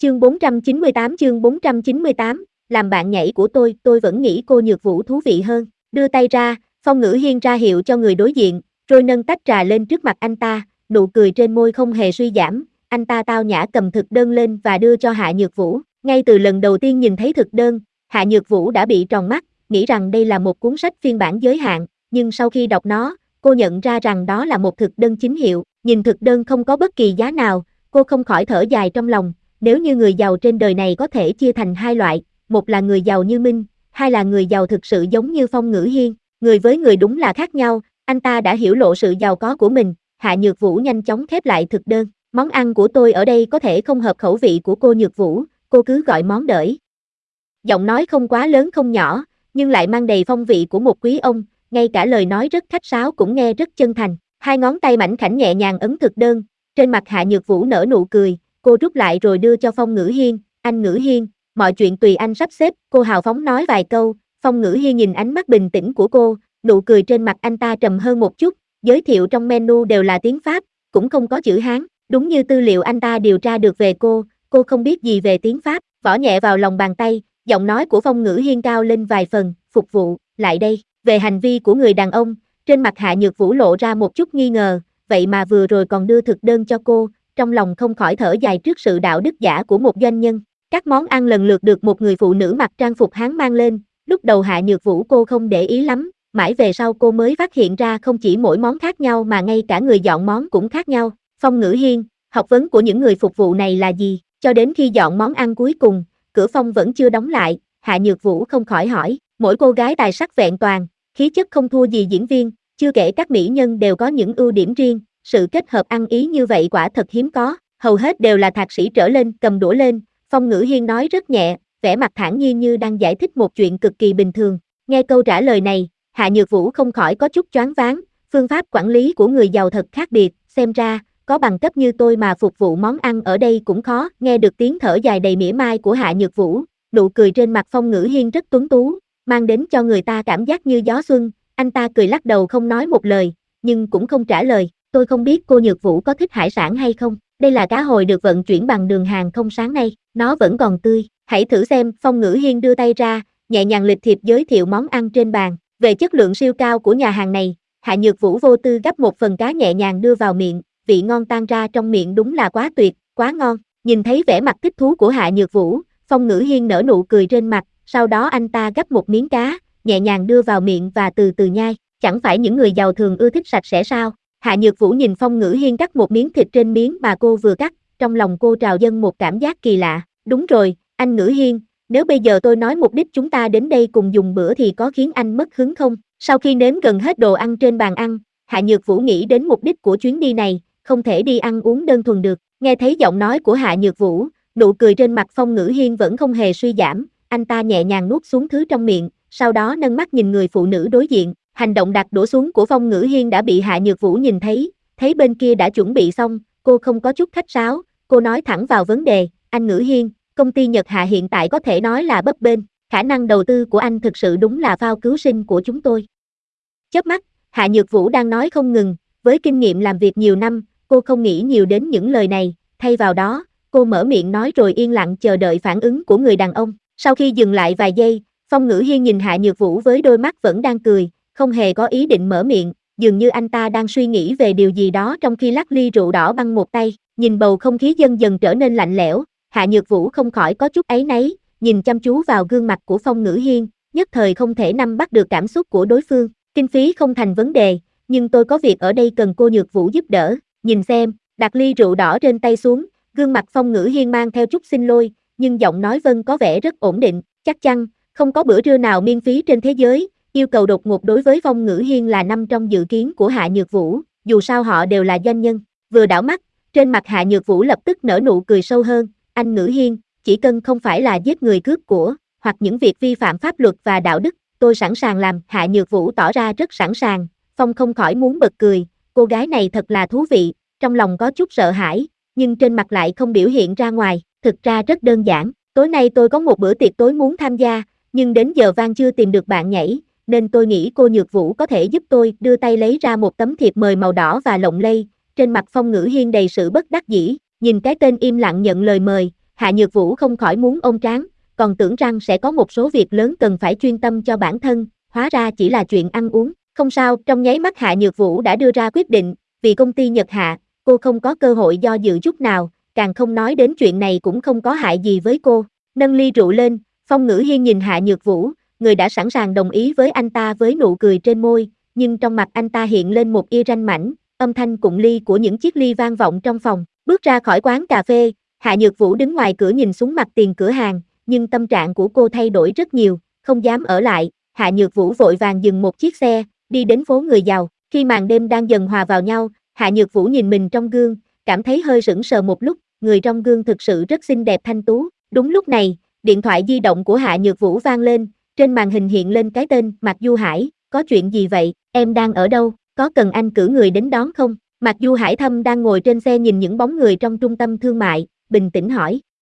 chương 498, làm bạn nhảy của tôi vẫn nghĩ cô Nhược Vũ thú vị hơn. Đưa tay ra, Phong Ngữ Hiên ra hiệu cho người đối diện, rồi nâng tách trà lên trước mặt anh ta, nụ cười trên môi không hề suy giảm, anh ta tao nhã cầm thực đơn lên và đưa cho Hạ Nhược Vũ. Ngay từ lần đầu tiên nhìn thấy thực đơn, Hạ Nhược Vũ đã bị tròn mắt, nghĩ rằng đây là một cuốn sách phiên bản giới hạn, nhưng sau khi đọc nó, cô nhận ra rằng đó là một thực đơn chính hiệu. Nhìn thực đơn không có bất kỳ giá nào, cô không khỏi thở dài trong lòng. Nếu như người giàu trên đời này có thể chia thành hai loại, một là người giàu như Minh, hai là người giàu thực sự giống như Phong Ngữ Hiên. Người với người đúng là khác nhau, anh ta đã hiểu lộ sự giàu có của mình. Hạ Nhược Vũ nhanh chóng khép lại thực đơn. Món ăn của tôi ở đây có thể không hợp khẩu vị của cô Nhược Vũ, cô cứ gọi món đợi. Giọng nói không quá lớn không nhỏ, nhưng lại mang đầy phong vị của một quý ông, ngay cả lời nói rất khách sáo cũng nghe rất chân thành. Hai ngón tay mảnh khảnh nhẹ nhàng ấn thực đơn, trên mặt Hạ Nhược Vũ nở nụ cười, cô rút lại rồi đưa cho Phong Ngữ Hiên. Anh Ngữ Hiên, mọi chuyện tùy anh sắp xếp, cô hào phóng nói vài câu. Phong Ngữ Hiên nhìn ánh mắt bình tĩnh của cô, nụ cười trên mặt anh ta trầm hơn một chút. Giới thiệu trong menu đều là tiếng Pháp, cũng không có chữ Hán, đúng như tư liệu anh ta điều tra được về cô không biết gì về tiếng Pháp. Võ nhẹ vào lòng bàn tay, giọng nói của Phong Ngữ Hiên cao lên vài phần, phục vụ, lại đây. Về hành vi của người đàn ông, trên mặt Hạ Nhược Vũ lộ ra một chút nghi ngờ, vậy mà vừa rồi còn đưa thực đơn cho cô, trong lòng không khỏi thở dài trước sự đạo đức giả của một doanh nhân. Các món ăn lần lượt được một người phụ nữ mặc trang phục Hán mang lên, lúc đầu Hạ Nhược Vũ cô không để ý lắm, mãi về sau cô mới phát hiện ra không chỉ mỗi món khác nhau mà ngay cả người dọn món cũng khác nhau. Phong Ngữ Hiên, học vấn của những người phục vụ này là gì? Cho đến khi dọn món ăn cuối cùng, cửa phòng vẫn chưa đóng lại, Hạ Nhược Vũ không khỏi hỏi, mỗi cô gái tài sắc vẹn toàn, khí chất không thua gì diễn viên, chưa kể các mỹ nhân đều có những ưu điểm riêng, sự kết hợp ăn ý như vậy quả thật hiếm có, hầu hết đều là thạc sĩ trở lên. Cầm đũa lên, Phong Ngữ Hiên nói rất nhẹ, vẻ mặt thản nhiên như đang giải thích một chuyện cực kỳ bình thường. Nghe câu trả lời này, Hạ Nhược Vũ không khỏi có chút choáng váng, phương pháp quản lý của người giàu thật khác biệt, xem ra, có bằng cấp như tôi mà phục vụ món ăn ở đây cũng khó. Nghe được tiếng thở dài đầy mỉa mai của Hạ Nhược Vũ, nụ cười trên mặt Phong Ngữ Hiên rất tuấn tú, mang đến cho người ta cảm giác như gió xuân. Anh ta cười lắc đầu không nói một lời, nhưng cũng không trả lời. Tôi không biết cô Nhược Vũ có thích hải sản hay không, đây là cá hồi được vận chuyển bằng đường hàng không sáng nay, nó vẫn còn tươi, hãy thử xem. Phong Ngữ Hiên đưa tay ra, nhẹ nhàng lịch thiệp giới thiệu món ăn trên bàn. Về chất lượng siêu cao của nhà hàng này, Hạ Nhược Vũ vô tư gắp một phần cá nhẹ nhàng đưa vào miệng, vị ngon tan ra trong miệng, đúng là quá tuyệt, quá ngon. Nhìn thấy vẻ mặt thích thú của Hạ Nhược Vũ, Phong Ngữ Hiên nở nụ cười trên mặt, sau đó anh ta gắp một miếng cá, nhẹ nhàng đưa vào miệng và từ từ nhai. Chẳng phải những người giàu thường ưa thích sạch sẽ sao? Hạ Nhược Vũ nhìn Phong Ngữ Hiên cắt một miếng thịt trên miếng mà cô vừa cắt, trong lòng cô trào dâng một cảm giác kỳ lạ. Đúng rồi, anh Ngữ Hiên, nếu bây giờ tôi nói mục đích chúng ta đến đây cùng dùng bữa thì có khiến anh mất hứng không? Sau khi nếm gần hết đồ ăn trên bàn ăn, Hạ Nhược Vũ nghĩ đến mục đích của chuyến đi này, không thể đi ăn uống đơn thuần được. Nghe thấy giọng nói của Hạ Nhược Vũ, nụ cười trên mặt Phong Ngữ Hiên vẫn không hề suy giảm, anh ta nhẹ nhàng nuốt xuống thứ trong miệng, sau đó nâng mắt nhìn người phụ nữ đối diện. Hành động đặt đũa xuống của Phong Ngữ Hiên đã bị Hạ Nhược Vũ nhìn thấy, thấy bên kia đã chuẩn bị xong, cô không có chút khách sáo, cô nói thẳng vào vấn đề, anh Ngữ Hiên, công ty Nhật Hạ hiện tại có thể nói là bấp bênh, khả năng đầu tư của anh thực sự đúng là phao cứu sinh của chúng tôi. Chớp mắt, Hạ Nhược Vũ đang nói không ngừng, với kinh nghiệm làm việc nhiều năm, cô không nghĩ nhiều đến những lời này, thay vào đó, cô mở miệng nói rồi yên lặng chờ đợi phản ứng của người đàn ông. Sau khi dừng lại vài giây, Phong Ngữ Hiên nhìn Hạ Nhược Vũ với đôi mắt vẫn đang cười, không hề có ý định mở miệng, dường như anh ta đang suy nghĩ về điều gì đó trong khi lắc ly rượu đỏ bằng một tay. Nhìn bầu không khí dần dần trở nên lạnh lẽo, Hạ Nhược Vũ không khỏi có chút áy náy, nhìn chăm chú vào gương mặt của Phong Ngữ Hiên, nhất thời không thể nắm bắt được cảm xúc của đối phương. Kinh phí không thành vấn đề, nhưng tôi có việc ở đây cần cô Nhược Vũ giúp đỡ. Nhìn xem, đặt ly rượu đỏ trên tay xuống, gương mặt Phong Ngữ Hiên mang theo chút xin lỗi, nhưng giọng nói Vân có vẻ rất ổn định. Chắc chắn, không có bữa trưa nào miễn phí trên thế giới. Yêu cầu đột ngột đối với Phong Ngữ Hiên là nằm trong dự kiến của Hạ Nhược Vũ, dù sao họ đều là doanh nhân. Vừa đảo mắt, trên mặt Hạ Nhược Vũ lập tức nở nụ cười sâu hơn, anh Ngữ Hiên, chỉ cần không phải là giết người cướp của, hoặc những việc vi phạm pháp luật và đạo đức, tôi sẵn sàng làm. Hạ Nhược Vũ tỏ ra rất sẵn sàng, Phong không khỏi muốn bật cười, cô gái này thật là thú vị, trong lòng có chút sợ hãi, nhưng trên mặt lại không biểu hiện ra ngoài, thực ra rất đơn giản, tối nay tôi có một bữa tiệc tối muốn tham gia, nhưng đến giờ vang chưa tìm được bạn nhảy, nên tôi nghĩ cô Nhược Vũ có thể giúp tôi. Đưa tay lấy ra một tấm thiệp mời màu đỏ và lộng lẫy, trên mặt Phong Ngữ Hiên đầy sự bất đắc dĩ, nhìn cái tên im lặng nhận lời mời, Hạ Nhược Vũ không khỏi muốn ôm trán, còn tưởng rằng sẽ có một số việc lớn cần phải chuyên tâm cho bản thân, hóa ra chỉ là chuyện ăn uống. Không sao, trong nháy mắt Hạ Nhược Vũ đã đưa ra quyết định, vì công ty Nhật Hạ, cô không có cơ hội do dự chút nào, càng không nói đến chuyện này cũng không có hại gì với cô. Nâng ly rượu lên, Phong Ngữ Hiên nhìn Hạ Nhược Vũ, người đã sẵn sàng đồng ý với anh ta với nụ cười trên môi, nhưng trong mặt anh ta hiện lên một tia ranh mãnh, âm thanh cụng ly của những chiếc ly vang vọng trong phòng. Bước ra khỏi quán cà phê, Hạ Nhược Vũ đứng ngoài cửa nhìn xuống mặt tiền cửa hàng, nhưng tâm trạng của cô thay đổi rất nhiều, không dám ở lại. Hạ Nhược Vũ vội vàng dừng một chiếc xe, đi đến phố người giàu. Khi màn đêm đang dần hòa vào nhau, Hạ Nhược Vũ nhìn mình trong gương, cảm thấy hơi sững sờ một lúc, người trong gương thực sự rất xinh đẹp thanh tú. Đúng lúc này, điện thoại di động của Hạ Nhược Vũ vang lên, trên màn hình hiện lên cái tên Mạc Du Hải. Có chuyện gì vậy, em đang ở đâu, có cần anh cử người đến đón không? Mạc Du Hải Thâm đang ngồi trên xe nhìn những bóng người trong trung tâm thương mại, bình tĩnh hỏi.